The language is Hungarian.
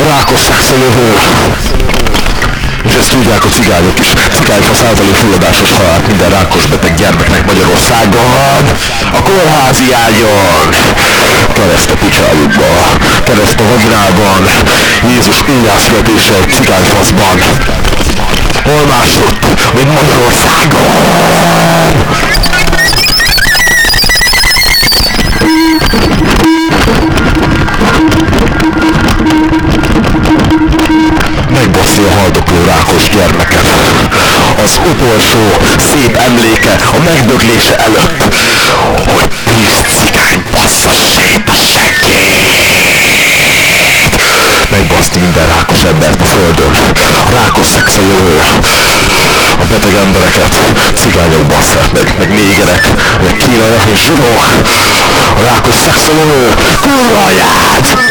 rákos szex a jövő. És ezt tudják a cigányok is. Cigányfasz általi fulladásos halált minden rákos beteg gyermeknek Magyarországon. A kórházi ágyon. Kereszt a picsájukba. Kereszt a vaginában. Jézus újjászületése egy cigányfaszban. Hol másutt, mint Magyarországon. Megbaszi a haldokló rákos gyermeket. Az utolsó szép emléke a megdöglése előtt, hogy 10 cigány bassza szét a seggét. Megbaszni minden rákos embert a földön. A rákos szex a jövő. A beteg embereket cigányok basszák meg négerek, meg kínaiak és zsidók. A rákos szex a jövő. Kurva anyád!